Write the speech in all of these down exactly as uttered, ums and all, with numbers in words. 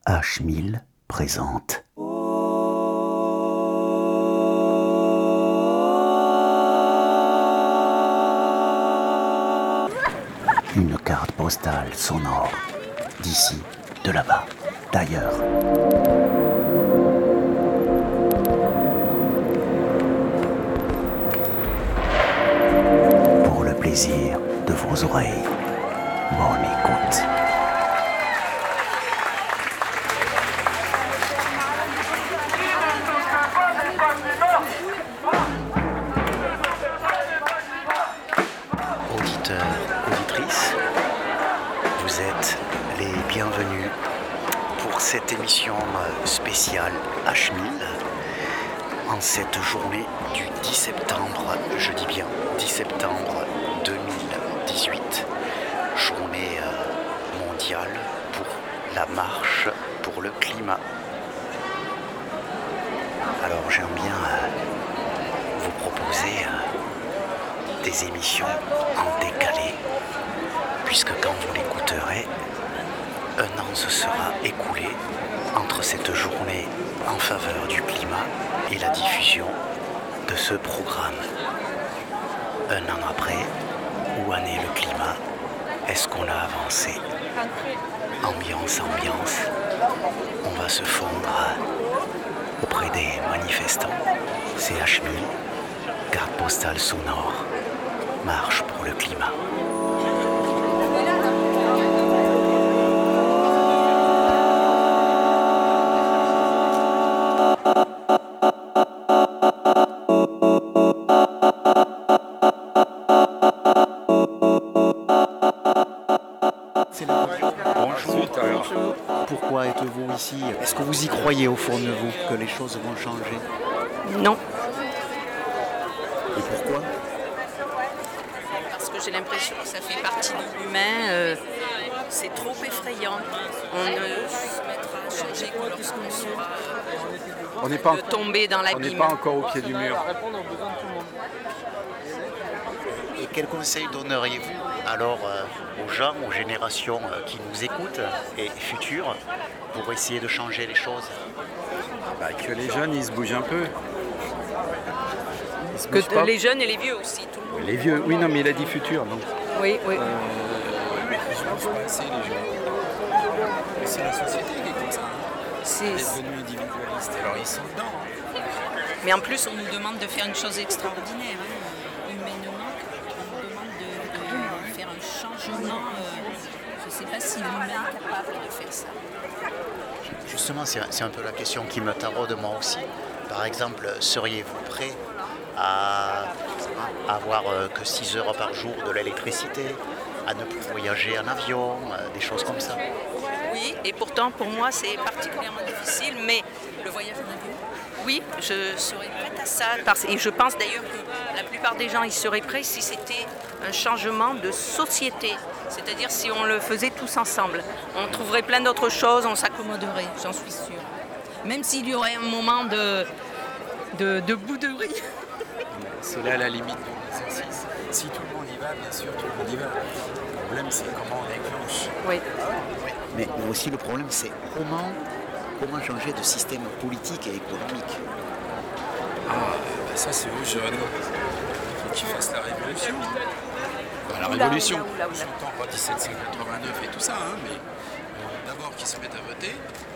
H mille présente. Une carte postale sonore, d'ici, de là-bas, d'ailleurs. Pour le plaisir de vos oreilles, bonne écoute. Auditeurs, auditrices, vous êtes les bienvenus pour cette émission spéciale H mille en cette journée du dix septembre, je dis bien dix septembre deux mille dix-huit, journée mondiale pour la marche pour le climat. Alors j'aime bien vous proposer des émissions en décalé, puisque quand vous l'écouterez, un an se sera écoulé entre cette journée en faveur du climat et la diffusion de ce programme. Un an après, où en est le climat? Est-ce qu'on a avancé? Ambiance, ambiance, on va se fondre auprès des manifestants. C'est H mille, carte postale sonore, marche pour le climat. Bonjour. Pourquoi êtes-vous ici? Est-ce que vous y croyez au fond de vous que les choses vont changer? Non. Et pourquoi? Parce que j'ai l'impression que ça fait partie de l'humain. Euh, c'est trop effrayant. On ne se mettra à changer que lorsqu'on sera On n'est pas, de tomber dans on n'est l'abîme. pas encore au pied du mur. Et quel conseil donneriez-vous alors euh, aux gens, aux générations euh, qui nous écoutent et futures pour essayer de changer les choses? Bah, que les jeunes, ils se bougent un peu. Ils se Que bougent pas. les jeunes et les vieux aussi, tout le monde. Les vieux, oui, non, mais il a dit futur, donc. Oui, oui. C'est les gens. C'est la société qui est comme ça. C'est- Elle est devenue individualiste. Alors ils sont dedans. hein. Mais en plus, on nous demande de faire une chose extraordinaire. hein. Humainement, on nous demande de, de faire un changement. euh, je ne sais pas si l'humain est capable de faire ça. Justement, c'est, c'est un peu la question qui me taraude moi aussi. Par exemple, seriez-vous prêt à, à avoir euh, que six heures par jour de l'électricité, à ne plus voyager en avion, euh, des choses comme ça? Oui, et pourtant pour moi c'est particulièrement difficile, mais le voyage en avion, oui, je serais prête à ça. Parce, et je pense d'ailleurs que la plupart des gens y seraient prêts si c'était un changement de société. C'est-à-dire si on le faisait tous ensemble. On trouverait plein d'autres choses, on s'accommoderait, j'en suis sûre. Même s'il y aurait un moment de, de, de bouderie. C'est là la limite de l'exercice. Si tout le monde y va, bien sûr, tout le monde y va. Le problème, c'est comment on déclenche. Oui. Mais aussi le problème, c'est comment, comment changer de système politique et économique. Ah, bah ça, c'est aux jeunes. Il faut qu'ils fassent la révolution. Bah, la Oula, révolution, oula, oula, oula. j'entends pas dix-sept cent quatre-vingt-neuf et tout ça, hein, mais euh, d'abord qu'ils se mettent à voter.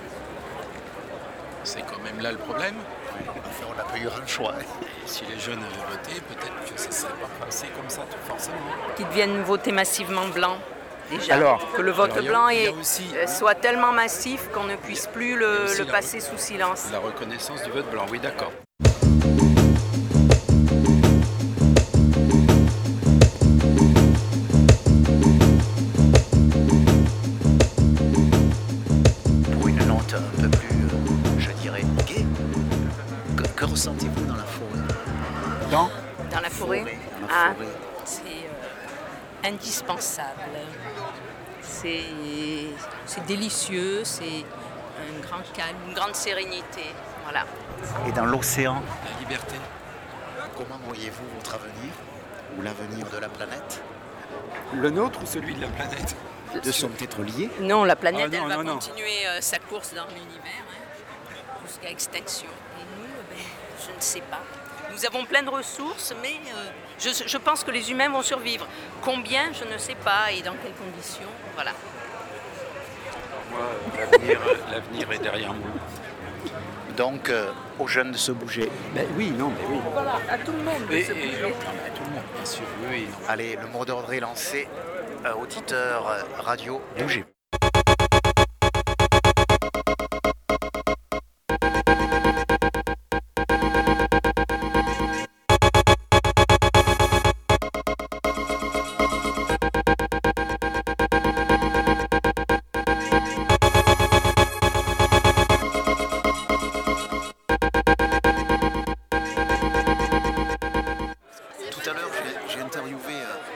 C'est quand même là le problème. Enfin, on n'a pas eu un choix. Si les jeunes avaient voté, peut-être que ça ne serait pas passé comme ça, tout forcément. Qu'ils deviennent voter massivement blanc. Déjà. Alors, que le vote alors, il y a- blanc il y a est- aussi- euh, soit tellement massif qu'on ne puisse plus Il y a le, aussi le la passer re- sous silence. La reconnaissance du vote blanc, oui, d'accord. Pour une note un peu plus, euh, je dirais, gaie, que, que ressentez-vous dans la forêt? Dans Dans la forêt, Dans la ah, forêt. c'est euh, indispensable. C'est, c'est délicieux, c'est un grand calme, une grande sérénité. Voilà. Et dans l'océan, La liberté. comment voyez-vous votre avenir ou l'avenir de la planète? Le nôtre ou celui de la planète? Les deux sont peut-être liés. Non, la planète, Ah non, elle va non, non. continuer euh, sa course dans l'univers hein, jusqu'à extinction. Et nous, euh, ben, je ne sais pas. Nous avons plein de ressources, mais euh, je, je pense que les humains vont survivre. Combien, je ne sais pas, et dans quelles conditions, voilà. Moi, l'avenir, l'avenir est derrière moi. Donc, euh, aux jeunes de se bouger. Ben oui, non, mais oui. Voilà, à tout le monde de Et, se et- bouger. non, mais à tout le monde, bien sûr, oui, oui. non. Allez, le mot d'ordre est lancé. Euh, auditeurs euh, radio, bougez. Tout à l'heure, j'ai- j'ai interviewé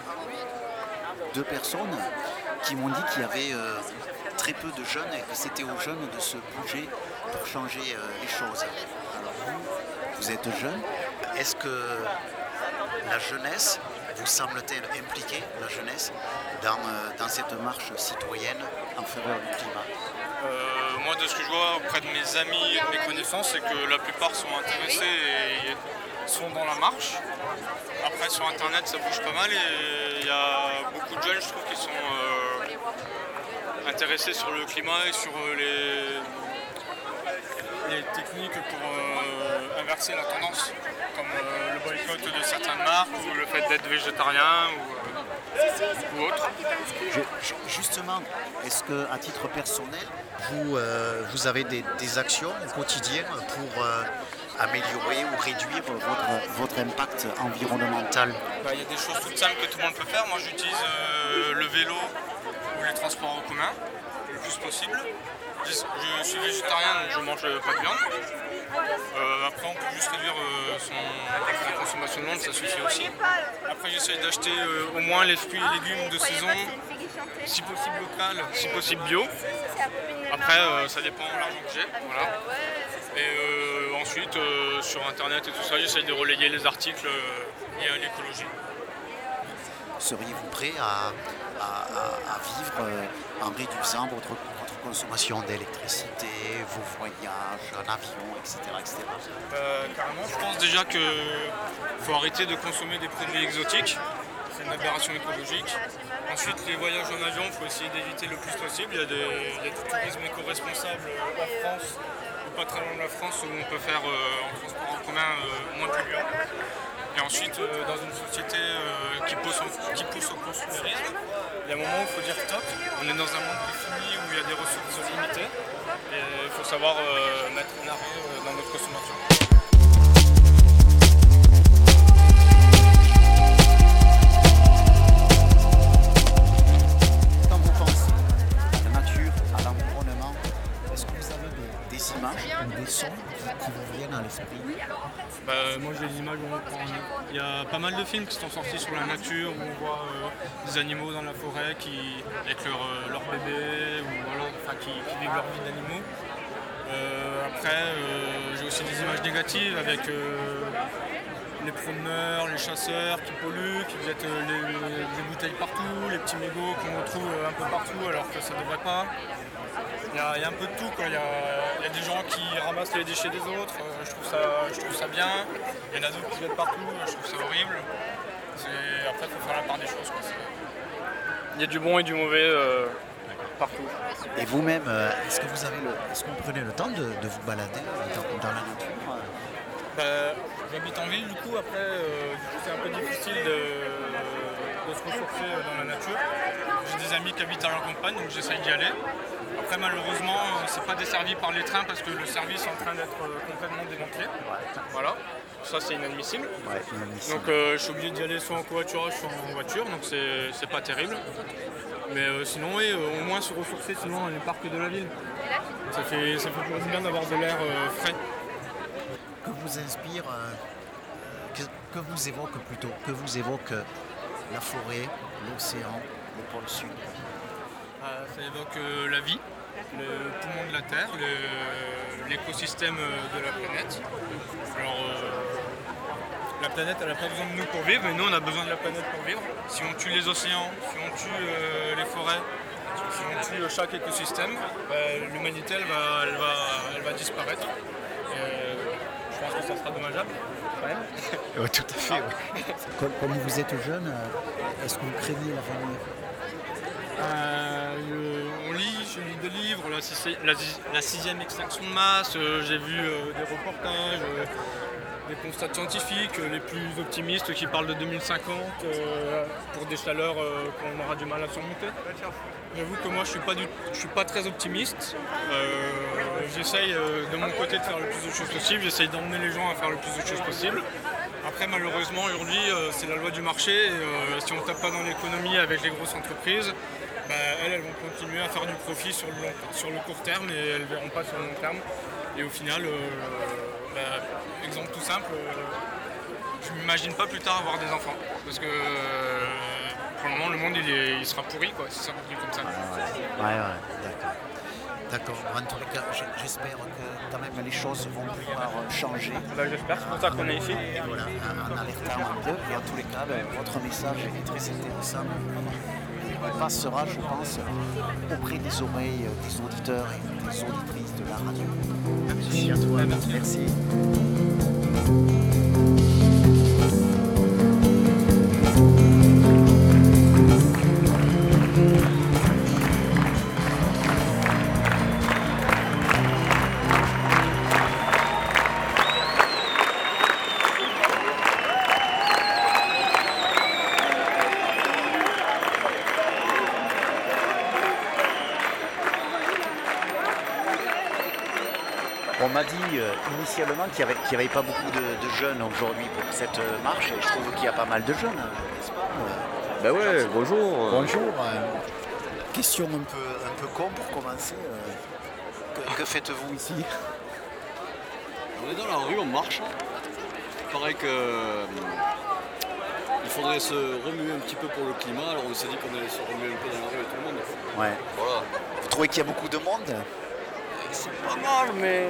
euh, deux personnes qui m'ont dit qu'il y avait euh, très peu de jeunes et que c'était aux jeunes de se bouger pour changer euh, les choses. Alors vous, vous êtes jeune. Est-ce que la jeunesse vous semble-t-elle impliquée, la jeunesse, dans, euh, dans cette marche citoyenne en faveur du climat? Euh, moi, de ce que je vois auprès de mes amis et de mes connaissances, c'est que la plupart sont intéressés et sont dans la marche. Après, sur Internet, ça bouge pas mal et il y a beaucoup de jeunes, je trouve, qui sont euh, intéressés sur le climat et sur euh, les, les techniques pour euh, inverser la tendance, comme euh, le boycott de certaines marques ou le fait d'être végétarien ou, euh, ou autre. Je- je- justement, est-ce qu'à titre personnel, vous, euh, vous avez des, des actions au quotidien pour euh, améliorer ou réduire votre, votre impact environnemental? Bah, il y a des choses toutes simples que tout le monde peut faire. Moi, j'utilise euh, le vélo ou les transports en commun le plus possible. Je, je suis végétarien, donc je mange pas de viande. Euh, après, on peut juste réduire euh, son, sa consommation de viande, ça suffit aussi. Après, j'essaye d'acheter euh, au moins les fruits et légumes de saison, si possible local, si possible bio. Après, euh, ça dépend de l'argent que j'ai. Voilà. Et euh, ensuite, euh, sur Internet et tout ça, j'essaye de relayer les articles euh, liés à l'écologie. Seriez-vous prêt à, à- à- à vivre euh, en réduisant votre, votre consommation d'électricité, vos voyages en avion, et cetera et cetera? Euh, carrément, je pense déjà qu'il faut arrêter de consommer des produits exotiques. C'est une aberration écologique. Ensuite, les voyages en avion, il faut essayer d'éviter le plus possible. Il y a, des, il y a du tourisme éco-responsable en France, ou pas très loin de la France, où on peut faire euh, en transport en commun euh, moins polluant. Et ensuite, euh, dans une société euh, qui, pousse au, qui pousse au consumérisme, il y a un moment où il faut dire stop. On est dans un monde défini où il y a des ressources limitées. Et il faut savoir euh, mettre un arrêt euh, dans notre consommation. Quand vous pensez à la nature, à l'environnement, est-ce que vous avez des, des images ou des sons qui, qui vous viennent à l'esprit? Bah, moi j'ai des images où on prend. Il y a pas mal de films qui sont sortis sur la nature où on voit euh, des animaux dans la forêt qui, avec leur, euh, leur bébé ou voilà, enfin, qui, qui vivent leur vie d'animaux. Euh, après euh, j'ai aussi des images négatives avec euh, les promeneurs, les chasseurs qui polluent, qui jettent euh, les, les bouteilles partout, les petits mégots qu'on retrouve euh, un peu partout alors que ça ne devrait pas. Il y, a, il y a un peu de tout, quoi. Il, y a, il y a des gens qui ramassent les déchets des autres, euh, je, trouve ça, je trouve ça bien. Il y en a d'autres qui jettent partout, euh, je trouve ça horrible. C'est- Après, il faut faire la part des choses, quoi. C'est- Il y a du bon et du mauvais euh, partout. Et vous-même, euh, est-ce que vous avez le, est-ce que vous prenez le temps de, de vous balader dans, dans la nature? Bah, j'habite en ville, du coup, après, euh, du coup, c'est un peu difficile de, de se ressourcer euh, dans la nature. J'ai des amis qui habitent à la campagne, donc j'essaye d'y aller. Après, malheureusement, euh, c'est pas desservi par les trains parce que le service est en train d'être euh, complètement démantelé. Voilà, ça c'est inadmissible. Ouais, inadmissible. Donc euh, je suis obligé d'y aller soit en covoiturage, soit en voiture, donc c'est c'est pas terrible. Mais euh, sinon, oui, euh, au moins se ressourcer sinon dans les parcs de la ville. Ça fait, ça fait toujours du bien d'avoir de l'air euh, frais. Que vous inspire, euh, que, que vous évoque plutôt, que vous évoque euh, la forêt, l'océan, le pôle sud? Euh, ça évoque euh, la vie, le poumon de la Terre, le- l'écosystème euh, de la planète. Alors, euh, la planète elle n'a pas besoin de nous pour vivre, mais nous on a besoin de la planète pour vivre. Si on tue les océans, si on tue euh, les forêts, si on tue euh, chaque écosystème, bah, l'humanité elle va, elle va, elle va disparaître. Et, euh, je pense que ça sera dommageable. Ouais. Ouais, tout à fait. Ouais. Comme, comme vous êtes jeune, euh, est-ce que vous craignez l'avenir? Euh, je- on lit, je lis des livres, la, sixi- la, la sixième extinction de masse, euh, j'ai vu euh, des reportages, euh, des constats scientifiques, euh, les plus optimistes qui parlent de deux mille cinquante euh, pour des chaleurs euh, qu'on aura du mal à surmonter. J'avoue que moi je suis pas du, je suis pas très optimiste. Euh, j'essaye euh, de mon côté de faire le plus de choses possible, j'essaye d'emmener les gens à faire le plus de choses possible. Après malheureusement aujourd'hui euh, c'est la loi du marché et euh, si on ne tape pas dans l'économie avec les grosses entreprises, bah, elles, elles vont continuer à faire du profit sur le, long, sur le court terme et elles ne verront pas sur le long terme. Et au final, euh, bah, exemple tout simple, euh, je ne m'imagine pas plus tard avoir des enfants. Parce que euh, pour le moment, le monde il, est, il sera pourri, quoi, si ça continue comme ça. Ouais, ouais, ouais, d'accord. D'accord. En tous les cas, j'ai- j'espère que quand même les choses vont pouvoir changer. Bah, j'espère, c'est pour ça qu'on est ici. Voilà, en, en alertant un peu. Et en tous les cas, le- votre message est très intéressant. Il passera, je pense, auprès des oreilles des auditeurs et des auditrices de la radio. Merci à toi. Merci. On m'a dit euh, initialement qu'il n'y avait, qu'il y avait pas beaucoup de, de jeunes aujourd'hui pour cette euh, marche et je trouve qu'il y a pas mal de jeunes, euh, n'est-ce pas euh, Ben ouais, bonjour. Bonjour. euh, question un peu, un peu con pour commencer. euh, que que faites-vous ici? On est dans la rue, on marche. Il paraît que euh, il faudrait se remuer un petit peu pour le climat, alors on s'est dit qu'on allait se remuer un peu dans la rue avec tout le monde. Ouais. Voilà. Vous trouvez qu'il y a beaucoup de monde? C'est pas mal, mais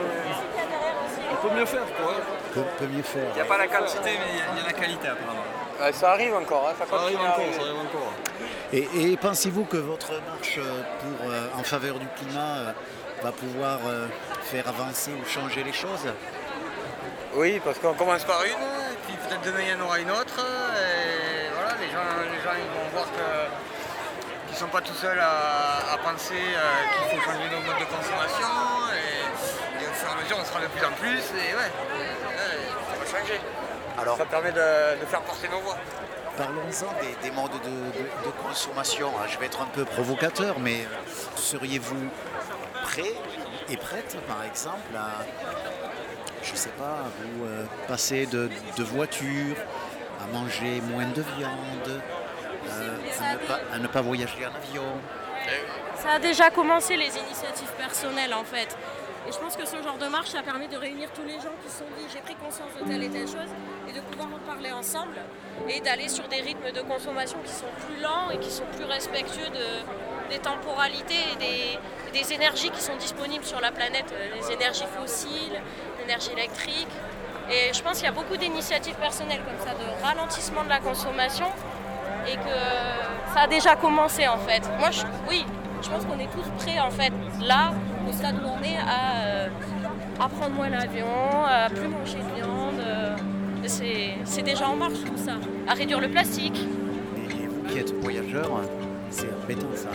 on peut mieux faire, quoi. Que peut mieux faire? Il n'y a pas la quantité, mais il y a la qualité apparemment. Ouais, ça arrive encore, hein, ça Ça arrive continue à encore, arriver. ça arrive encore. Et, et pensez-vous que votre marche euh, pour, euh, en faveur du climat euh, va pouvoir euh, faire avancer ou changer les choses? Oui, parce qu'on commence par une, et puis peut-être demain il y en aura une autre, et voilà, les gens, les gens ils vont voir que- qu'ils ne sont pas tout seuls à, à penser euh, qu'il faut changer nos modes de consommation, et, et au fur et à mesure on sera de plus en plus, et ouais, ouais, ça va changer. Alors, Ça permet de, de faire porter nos voix. parlons-en des, des modes de, de- de consommation. Je vais être un peu provocateur, mais seriez-vous prêt et prête, par exemple, à, je sais pas, à vous euh, passer de, de voiture, à manger moins de viande, euh, à, ne pas, à ne pas voyager en avion? Ça a déjà commencé les initiatives personnelles en fait. Et je pense que ce genre de marche, ça permet de réunir tous les gens qui se sont dit j'ai pris conscience de telle et telle chose et de pouvoir en parler ensemble et d'aller sur des rythmes de consommation qui sont plus lents et qui sont plus respectueux de, des temporalités et des, des énergies qui sont disponibles sur la planète, les énergies fossiles, l'énergie électrique. Et je pense qu'il y a beaucoup d'initiatives personnelles comme ça de ralentissement de la consommation et que ça a déjà commencé en fait. Moi, je, oui, je pense qu'on est tous prêts en fait, là, au stade où on est, à, euh, à prendre moins l'avion, à plus manger de viande. euh, c'est, c'est déjà en marche tout ça. À réduire le plastique. Et vous qui êtes voyageur, c'est embêtant ça.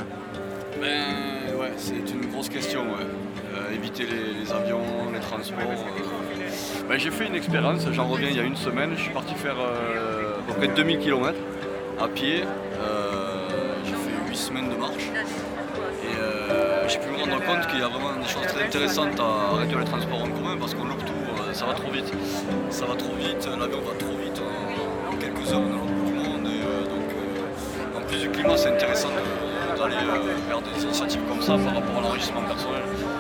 Ben ouais, c'est une grosse question, ouais. Euh, éviter les, les avions, les transports. euh. Ben, j'ai fait une expérience, j'en reviens il y a une semaine, je suis parti faire euh, à peu près deux mille kilomètres à pied. Euh, j'ai fait huit semaines de marche. Et euh, j'ai pu me rendre compte qu'il y a vraiment des choses très intéressantes à réduire les transports en commun parce qu'on loupe tout, euh, ça va trop vite. Ça va trop vite, l'avion va trop vite, en, en quelques heures on est à l'autre bout du monde. Et, euh, donc, euh, en plus du climat, c'est intéressant de- d'aller euh, vers des initiatives comme ça par rapport à l'enrichissement personnel.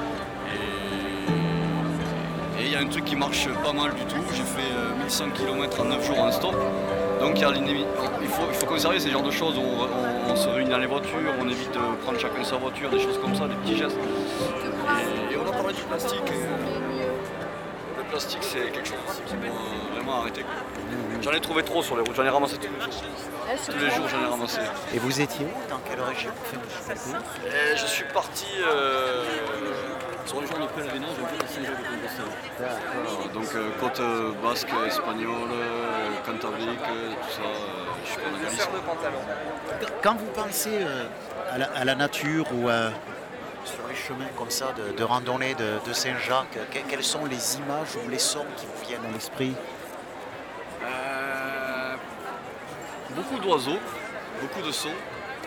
Et et il y a un truc qui marche pas mal du tout, j'ai fait euh, mille cent kilomètres en neuf jours en stop. Donc il, y a l'inévi- il, faut, il faut conserver ces genres de choses, on, on- on se réunit dans les voitures, on évite de prendre chacun sa voiture, des choses comme ça, des petits gestes. Et, et on a parlé du plastique. Et, euh, le plastique, c'est quelque chose qui m'a vraiment arrêté. quoi. J'en ai trouvé trop sur les routes, j'en ai ramassé tous les jours. Tous les jours, j'en ai ramassé. Et vous étiez où? Dans quelle région? Et je suis parti euh, sur les gens de pèlerinage, en fait, à Saint-Jacques-de-Compostelle. D'accord. Donc euh, côte euh, basque, espagnole, euh, cantabrique, euh, tout ça, euh, je suis pas en Galice. de pantalon. Quand vous pensez euh, à, la, à la nature ou euh, sur les chemins comme ça de, de randonnée de, de Saint-Jacques, que- quelles sont les images ou les sons qui vous viennent à l'esprit? Euh, beaucoup d'oiseaux, beaucoup de sons.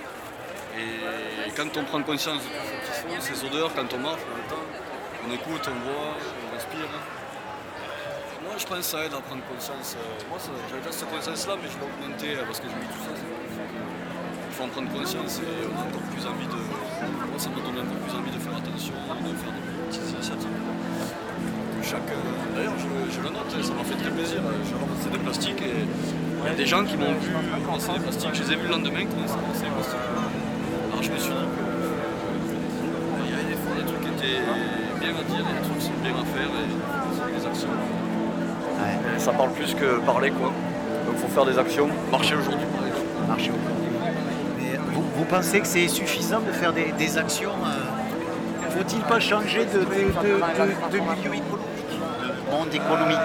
Et quand on prend conscience de tout ce qui se fait, ces odeurs, quand on marche, on entend, on écoute, on voit, on respire. Moi, je pense que ça aide à prendre conscience. Euh, Moi, ça- j'avais déjà cette conscience-là, mais je l'ai augmentée euh, parce que je me dis tout ça. Il faut en prendre conscience et on a encore plus envie de. Moi, ça m'a donné encore plus envie de faire attention, de faire de petites initiatives. Que chaque, euh, D'ailleurs, je, je le note, ça m'a fait très plaisir. Je ramassais des plastiques et il y a des gens qui m'ont vu ramasser des plastiques. Je les ai vus le lendemain commencer à ramasser des plastiques. Alors je me suis dit qu'il y avait des fois des trucs qui étaient bien à dire, des trucs qui sont bien à faire et c'est des actions. Et ça parle plus que parler quoi. Donc il faut faire des actions. Marcher aujourd'hui par exemple. Marcher aujourd'hui. Mais vous, vous pensez que c'est suffisant de faire des, des actions euh, Faut-il pas changer de, de, de, de- de milieu économique, de monde économique?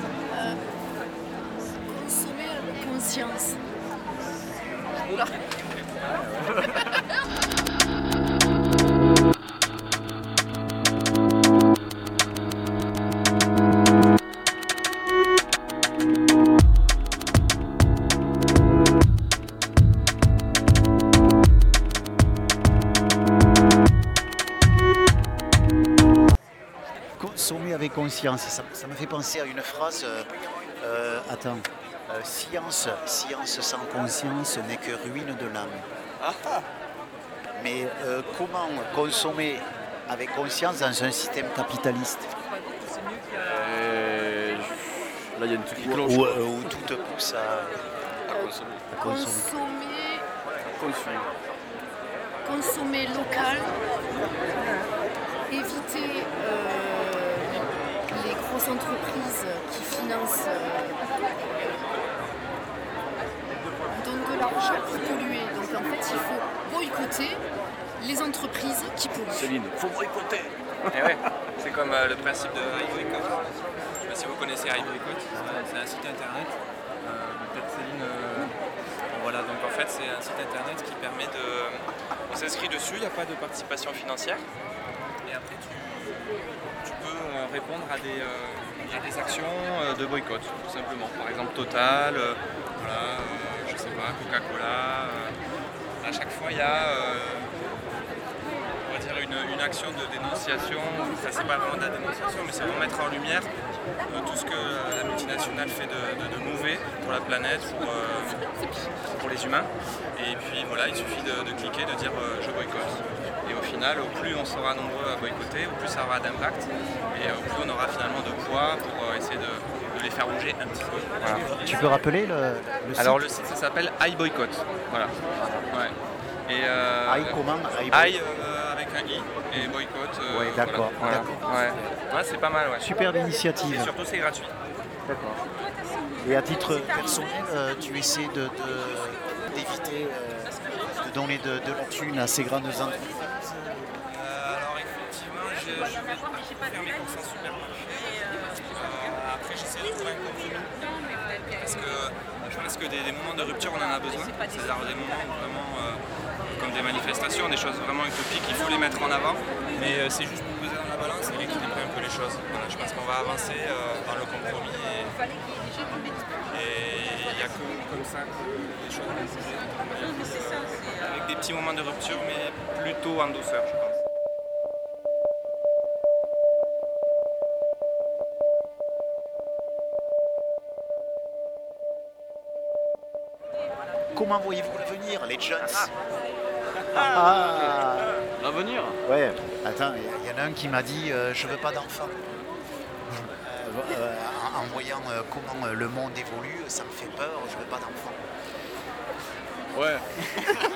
Consommer avec conscience. Consommer avec conscience, ça, ça me fait penser à une phrase, euh, euh, attends, euh, science, science sans conscience n'est que ruine de l'âme. Mais euh, comment consommer avec conscience dans un système capitaliste Et là il y a une petite où, cloche. où, euh, où tout te pousse à, À consommer. à consommer? Consommer, Consommer. consommer local, éviter euh, les grosses entreprises qui financent, euh, donnent de l'argent pour polluer. Donc en fait, il faut boycotter les entreprises qui polluent. Céline, faut boycotter. Et ouais, c'est comme euh, le principe de iBoycott. Je sais pas si vous connaissez iBoycott, c'est un site internet. Euh, Peut-être Céline. euh, Voilà, donc en fait c'est un site internet qui permet de. On s'inscrit dessus, il n'y a pas de participation financière. Et après tu, tu peux euh, répondre à des, euh, à des actions euh, de boycott, tout simplement. Par exemple Total, euh, voilà, euh, je sais pas, Coca-Cola. euh, à chaque fois il y a. euh, on va dire une, une action de dénonciation, enfin c'est pas vraiment de la dénonciation mais c'est pour mettre en lumière euh, tout ce que la multinationale fait de, de, de mauvais pour la planète, pour, euh, pour les humains. Et puis voilà, il suffit de, de cliquer, de dire euh, je boycotte. Et au final, au plus on sera nombreux à boycotter, au plus ça aura d'impact et au plus on aura finalement de poids pour euh, essayer de, de les faire bouger un petit peu. Voilà. Tu peux rappeler le, le site? Alors le site ça s'appelle iBoycott. Voilà. Ouais. Et euh, I comment? I I, euh, avec un I et boycott. euh, Ouais, d'accord, voilà. d'accord. Ouais. Ouais, c'est pas mal. Ouais. Superbe initiative. Et surtout c'est gratuit. Et à titre personnel, euh, tu essaies de, de- d'éviter euh, de donner de, de la thune à ces grandes entreprises? Euh, alors effectivement, je, je vais faire mes courses en supermarché. Euh, après, j'essaie de trouver un compromis. Parce que je pense que des, des moments de rupture, on en a besoin. C'est-à-dire des moments où vraiment, euh, comme des manifestations, des choses vraiment utopiques, il faut les mettre en avant. Mais euh, c'est juste pour peser dans la balance et rééquilibrer un peu les choses. Voilà, je pense qu'on va avancer euh, dans le compromis. Et il n'y a que comme ça que les choses vont bouger. Avec des petits moments de rupture, mais plutôt en douceur, je pense. Comment voyez-vous l'avenir, les jeunes? Ah. L'avenir? Ouais, attends, il y, y en a un qui m'a dit euh, je veux pas d'enfant. Euh, euh, en, en voyant euh, comment euh, le monde évolue, ça me fait peur, je veux pas d'enfant.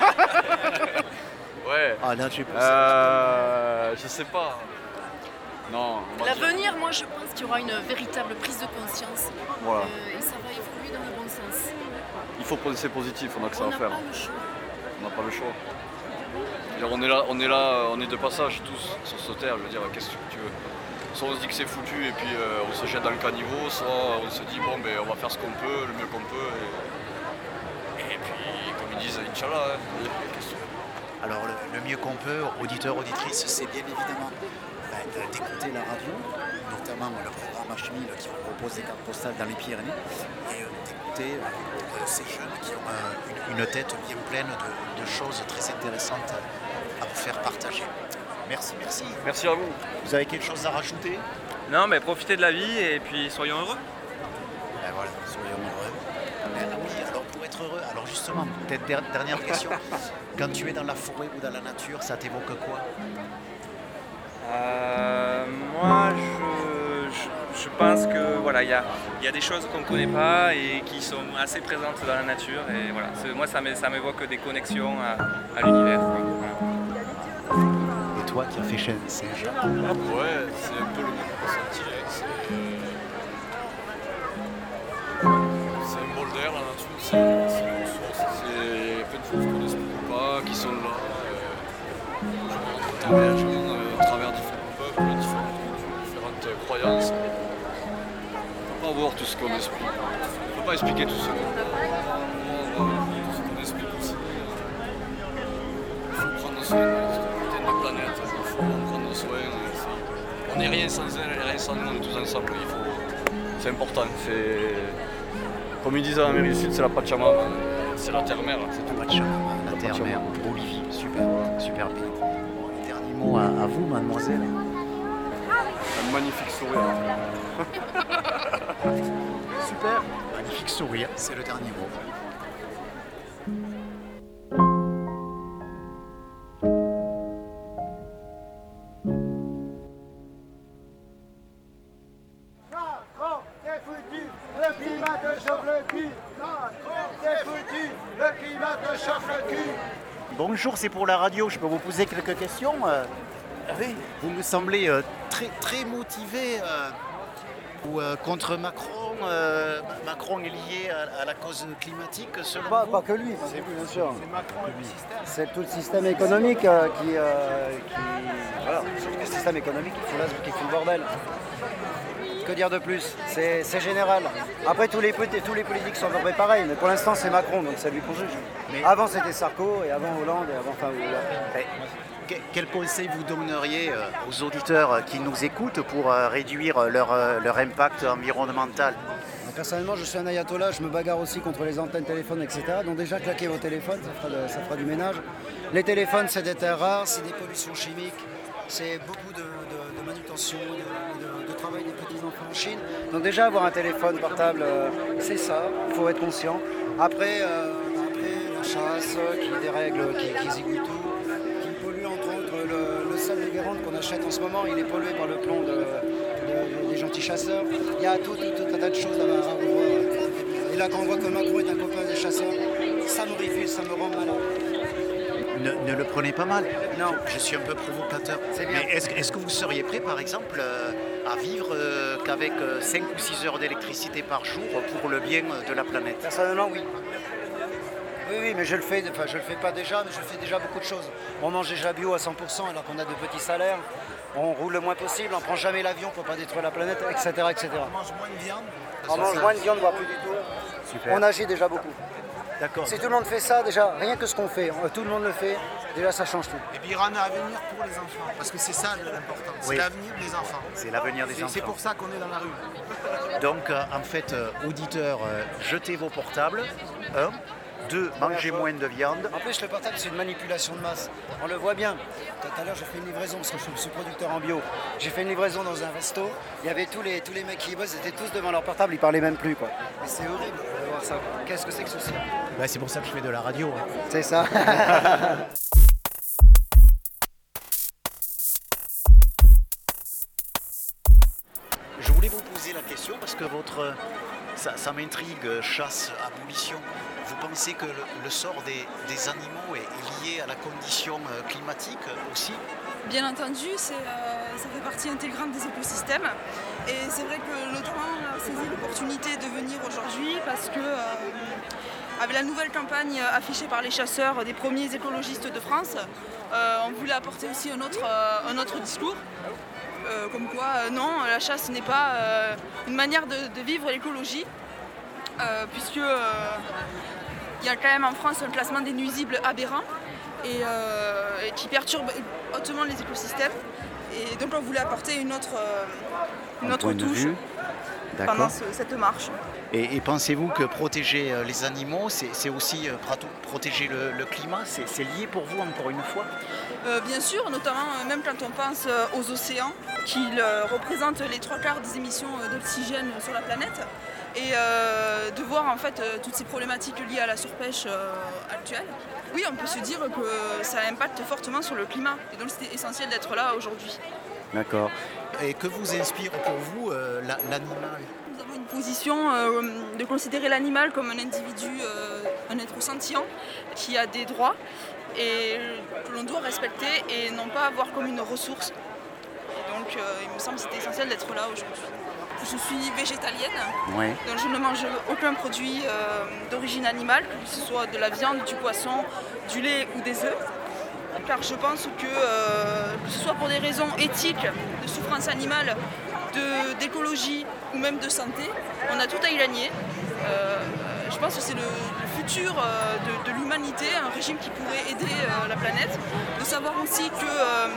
Ouais. Ouais. Ah là, j'ai Euh, je sais pas. Non. on va dire- L'avenir, moi, je pense qu'il y aura une véritable prise de conscience. Voilà. Euh, et ça va évoluer dans le bon sens. Il faut penser positif, on a que ça On à n'a faire. pas le choix. On n'a pas le choix. Je veux dire, on est là, on est là, on est de passage tous sur ce terre. Je veux dire, qu'est-ce que tu veux? Soit on se dit que c'est foutu et puis euh, on se jette dans le caniveau, soit on se dit bon ben on va faire ce qu'on peut, le mieux qu'on peut. Et, et puis comme ils disent, Inch'Allah. Hein. Qu'est-ce que tu veux? Alors le, le mieux qu'on peut, auditeurs, auditrices, c'est bien évidemment ben, de- d'écouter la radio, notamment le programme H mille qui vous propose des cartes postales dans les Pyrénées, et euh, d'écouter euh, euh, ces jeunes qui ont euh, une, une tête bien pleine de, de choses très intéressantes à vous faire partager. Merci, merci. Merci à vous. Vous avez quelque chose à rajouter? Non, mais profitez de la vie et puis soyons heureux. Ben voilà, soyons heureux. Ben oui, alors pour être heureux, alors justement, peut-être der- dernière question. Quand tu es dans la forêt ou dans la nature, ça t'évoque quoi? Euh, moi, je, je, je pense que voilà, il y a, il y a des choses qu'on ne connaît pas et qui sont assez présentes dans la nature. Et voilà, c'est- moi, ça m'é- ça m'évoque des connexions à, à l'univers. quoi. Voilà. Et toi qui as fait Chêne Saint-Jean, Ouais, c'est un peu le même ressenti. hein. C'est c'est un bol d'air, la nature, c'est c'est une source. C'est plein de choses qu'on n'explique pas, qui sont là. Euh, je rencontre travers, je rencontre, euh, à travers différents peuples, différentes cultures, différentes croyances. On ne peut pas voir tout ce qu'on explique. On ne peut pas expliquer tout ce qu'on on va voir tout ce qu'on explique aussi. Il faut prendre soin de la planète, il faut en prendre soin. On n'est rien sans elle, elle est rien sans nous, on est tous ensemble. Il faut... C'est important. C'est... Comme ils disent en Amérique du Sud, c'est la Pachamama. C'est la terre-mère. C'est tout. Pachamama, la La terre-mère, Bolivie, super, super pays. Bon, les derniers mots à, à vous, mademoiselle. Un magnifique sourire. Super, magnifique sourire, c'est le dernier mot. Macron, c'est foutu, le climat te chauffe le cul. Macron, c'est foutu, le climat te chauffe le cul. Bonjour, c'est pour la radio, je peux vous poser quelques questions euh, Oui. Vous me semblez euh, très, très motivé euh, ou, euh, contre Macron. euh, Macron est lié à, à la cause climatique, selon Pas, vous? pas que lui, pas que lui, bien sûr. C'est Macron et le système. C'est tout le système économique euh, qui, euh, qui... Voilà, c'est le système économique qui fout, là, qui fout le bordel. Que dire de plus? C'est c'est général. Après, tous les, tous les politiques sont à peu près pareils, mais pour l'instant, c'est Macron, donc c'est lui qu'on juge. Mais- Avant, c'était Sarko, et avant Hollande, et avant... Enfin, voilà. Eh, que- Quel conseil vous donneriez euh, aux auditeurs euh, qui nous écoutent pour euh, réduire euh, leur, euh, leur impact environnemental? Personnellement, je suis un ayatollah, je me bagarre aussi contre les antennes téléphones, et cetera. Donc déjà, claquez vos téléphones, ça fera, de- ça fera du ménage. Les téléphones, c'est des terres rares, c'est des pollutions chimiques, c'est beaucoup de, de- de manutention, de, de- de travail des petits-enfants en Chine. Donc déjà, avoir un téléphone portable, euh, c'est ça, il faut être conscient. Après, euh, après la chasse, euh, qui dérègle, qui, qui zigouille tout, qui pollue entre autres le, le sel de Guérande qu'on achète en ce moment, il est pollué par le plomb de, de- des gentils chasseurs. Il y a tout, tout, tout un tas de choses à, à revoir. Et là, quand on voit que Macron est un copain des chasseurs, ça me réfuse, ça me rend malade. Ne, ne le prenez pas mal. Non. Je suis un peu provocateur. C'est bien. Mais est-ce, que- est-ce que vous seriez prêt, par exemple, euh, à vivre euh, qu'avec euh, cinq ou six heures d'électricité par jour pour le bien de la planète? Personnellement, oui. Oui, oui, mais je le fais, enfin je le fais pas déjà, mais je fais déjà beaucoup de choses. On mange déjà bio à cent pour cent alors qu'on a de petits salaires. On roule le moins possible, on prend jamais l'avion pour pas détruire la planète, et cetera, et cetera. On mange moins de viande. On mange moins de viande, voire plus du tout. Super. On agit déjà beaucoup. D'accord. Si tout le monde fait ça, déjà, rien que ce qu'on fait, tout le monde le fait, déjà ça change tout. Et puis il y aura un avenir pour les enfants, parce que c'est ça l'important, c'est Oui. l'avenir des enfants. C'est l'avenir des C'est- enfants. C'est pour ça qu'on est dans la rue. Donc, euh, en fait, euh, auditeurs, euh, jetez vos portables. Un. Deux, mangez moins de viande. En plus, le portable, c'est une manipulation de masse. On le voit bien. Tout à l'heure, j'ai fait une livraison, parce que je suis producteur en bio. J'ai fait une livraison dans un resto. Il y avait tous les, tous les mecs qui y bossent, ils étaient tous devant leur portable, ils parlaient même plus, quoi. Et c'est horrible de voir ça. Qu'est-ce que c'est que ceci? Bah, c'est pour ça que je fais de la radio. hein. C'est ça. Je voulais vous poser la question parce que votre, ça, ça m'intrigue, euh, chasse, abolition. Vous pensez que le, le sort des, des animaux est, est lié à la condition euh, climatique euh, aussi? Bien entendu, c'est euh, ça fait partie intégrante des écosystèmes. Et c'est vrai que notamment on a saisi l'opportunité de venir aujourd'hui parce que euh, avec la nouvelle campagne affichée par les chasseurs des premiers écologistes de France, euh, on voulait apporter aussi un autre, euh, un autre discours. Euh, comme quoi, euh, non, la chasse n'est pas euh, une manière de, de vivre l'écologie, euh, puisque euh, il y a quand même en France un classement des nuisibles aberrant et, euh, et qui perturbe hautement les écosystèmes. Et donc on voulait apporter une autre, euh, une autre touche pendant ce, cette marche. Et, et pensez-vous que protéger euh, les animaux, c'est aussi euh, protéger le, le climat? C'est lié pour vous encore une fois? euh, Bien sûr, notamment euh, même quand on pense euh, aux océans, qui euh, représentent les trois quarts des émissions euh, d'oxygène sur la planète. Et euh, de voir en fait euh, toutes ces problématiques liées à la surpêche euh, actuelle. Oui, on peut se dire que ça impacte fortement sur le climat. Et donc c'était essentiel d'être là aujourd'hui. D'accord. Et que vous inspire pour vous euh, l'animal? Nous avons une position euh, de considérer l'animal comme un individu, euh, un être sentient, qui a des droits et que l'on doit respecter et non pas avoir comme une ressource. Et donc euh, il me semble que c'était essentiel d'être là aujourd'hui. Je suis végétalienne, ouais. Donc je ne mange aucun produit euh, d'origine animale, que ce soit de la viande, du poisson, du lait ou des œufs. Car je pense que, euh, que ce soit pour des raisons éthiques, de souffrance animale, d'écologie ou même de santé, on a tout à y gagner. Euh, je pense que c'est le, le futur euh, de, de l'humanité, un régime qui pourrait aider euh, la planète. De savoir aussi que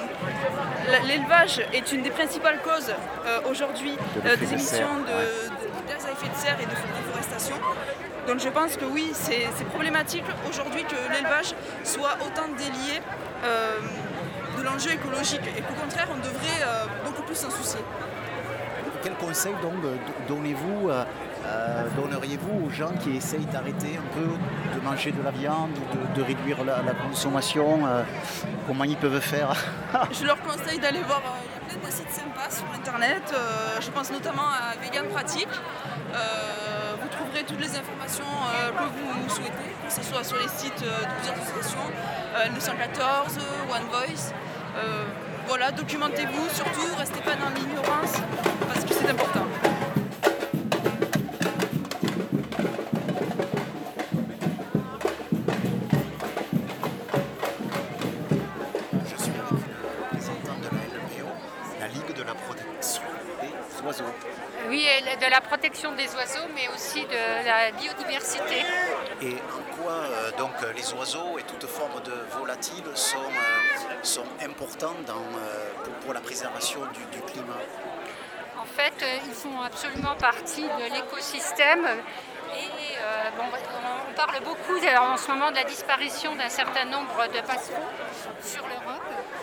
euh, l'élevage est une des principales causes euh, aujourd'hui euh, des émissions de, de, de gaz à effet de serre et de déforestation. Donc je pense que oui, c'est problématique aujourd'hui que l'élevage soit autant délié euh, de l'enjeu écologique et qu'au contraire on devrait euh, beaucoup plus s'en soucier. Quel conseil donc donnez-vous, euh, euh, donneriez-vous aux gens qui essayent d'arrêter un peu de manger de la viande ou de, de réduire la, la consommation euh, comment ils peuvent faire? Je leur conseille d'aller voir, euh, il y a plein de sites sympas sur internet, euh, je pense notamment à Vegan Pratique. Euh, vous trouverez toutes les informations euh, que vous souhaitez, que ce soit sur les sites euh, de plusieurs associations, euh, neuf cent quatorze, One Voice. Euh, voilà, documentez-vous, surtout, restez pas dans l'ignorance, parce que c'est important. Je suis avec une représentante de la L P O, la Ligue de la protection des oiseaux. Oui, de la protection des oiseaux, mais aussi de la biodiversité. Et en quoi euh, donc, les oiseaux et toute forme de volatiles sont, euh, sont importants dans, euh, pour, pour la préservation du, du climat? En fait, ils font absolument partie de l'écosystème. Et euh, bon, on parle beaucoup en ce moment de la disparition d'un certain nombre de passereaux sur l'Europe.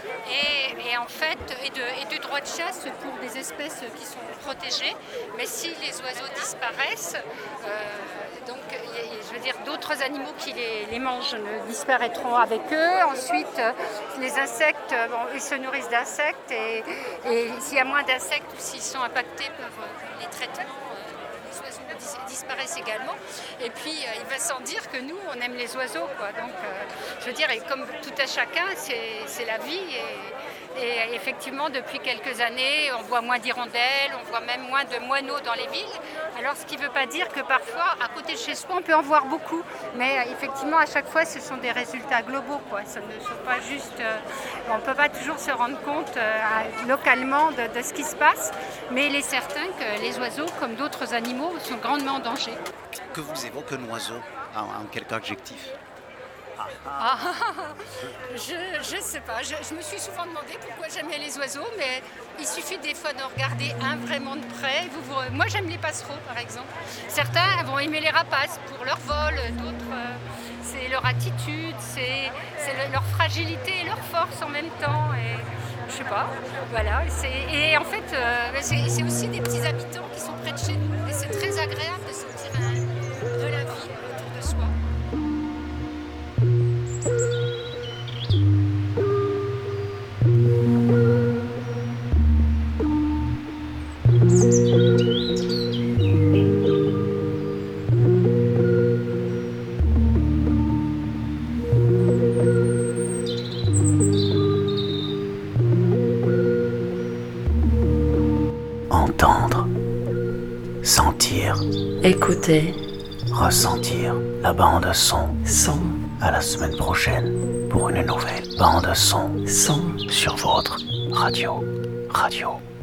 Et, et en fait, et de, et de droits de chasse pour des espèces qui sont protégées. Mais si les oiseaux disparaissent, euh, donc je veux dire d'autres animaux qui les, les mangent disparaîtront avec eux. Ensuite, les insectes, bon, ils se nourrissent d'insectes et, et s'il y a moins d'insectes ou s'ils sont impactés par les traitements, les oiseaux disparaissent également. Et puis, il va sans dire que nous, on aime les oiseaux, quoi. Donc, euh, je veux dire, et comme tout à chacun, c'est la vie. Et, et effectivement, depuis quelques années, on voit moins d'hirondelles, on voit même moins de moineaux dans les villes. Alors, ce qui ne veut pas dire que parfois, à côté de chez soi, on peut en voir beaucoup. Mais effectivement, à chaque fois, ce sont des résultats globaux, quoi. Ce ne sont pas juste... Euh, on ne peut pas toujours se rendre compte euh, localement de, de ce qui se passe. Mais il est certain que les oiseaux, comme d'autres animaux, sont grandement en danger. Que vous évoque un oiseau, en, en quelques adjectifs? Ah, je ne sais pas, je, je me suis souvent demandé pourquoi j'aimais les oiseaux, mais il suffit des fois de regarder un vraiment de près. Vous, vous, moi j'aime les passereaux par exemple. Certains vont aimer les rapaces pour leur vol, d'autres euh, c'est leur attitude, c'est le, leur fragilité et leur force en même temps. Et, je sais pas, voilà. Et en fait, euh, c'est aussi des petits habitants qui sont près de chez nous et c'est très agréable de sentir un, de la vie autour de soi. entendre, sentir, écouter, ressentir la bande son. Son. À la semaine prochaine pour une nouvelle bande son. Son. Sur votre radio. Radio.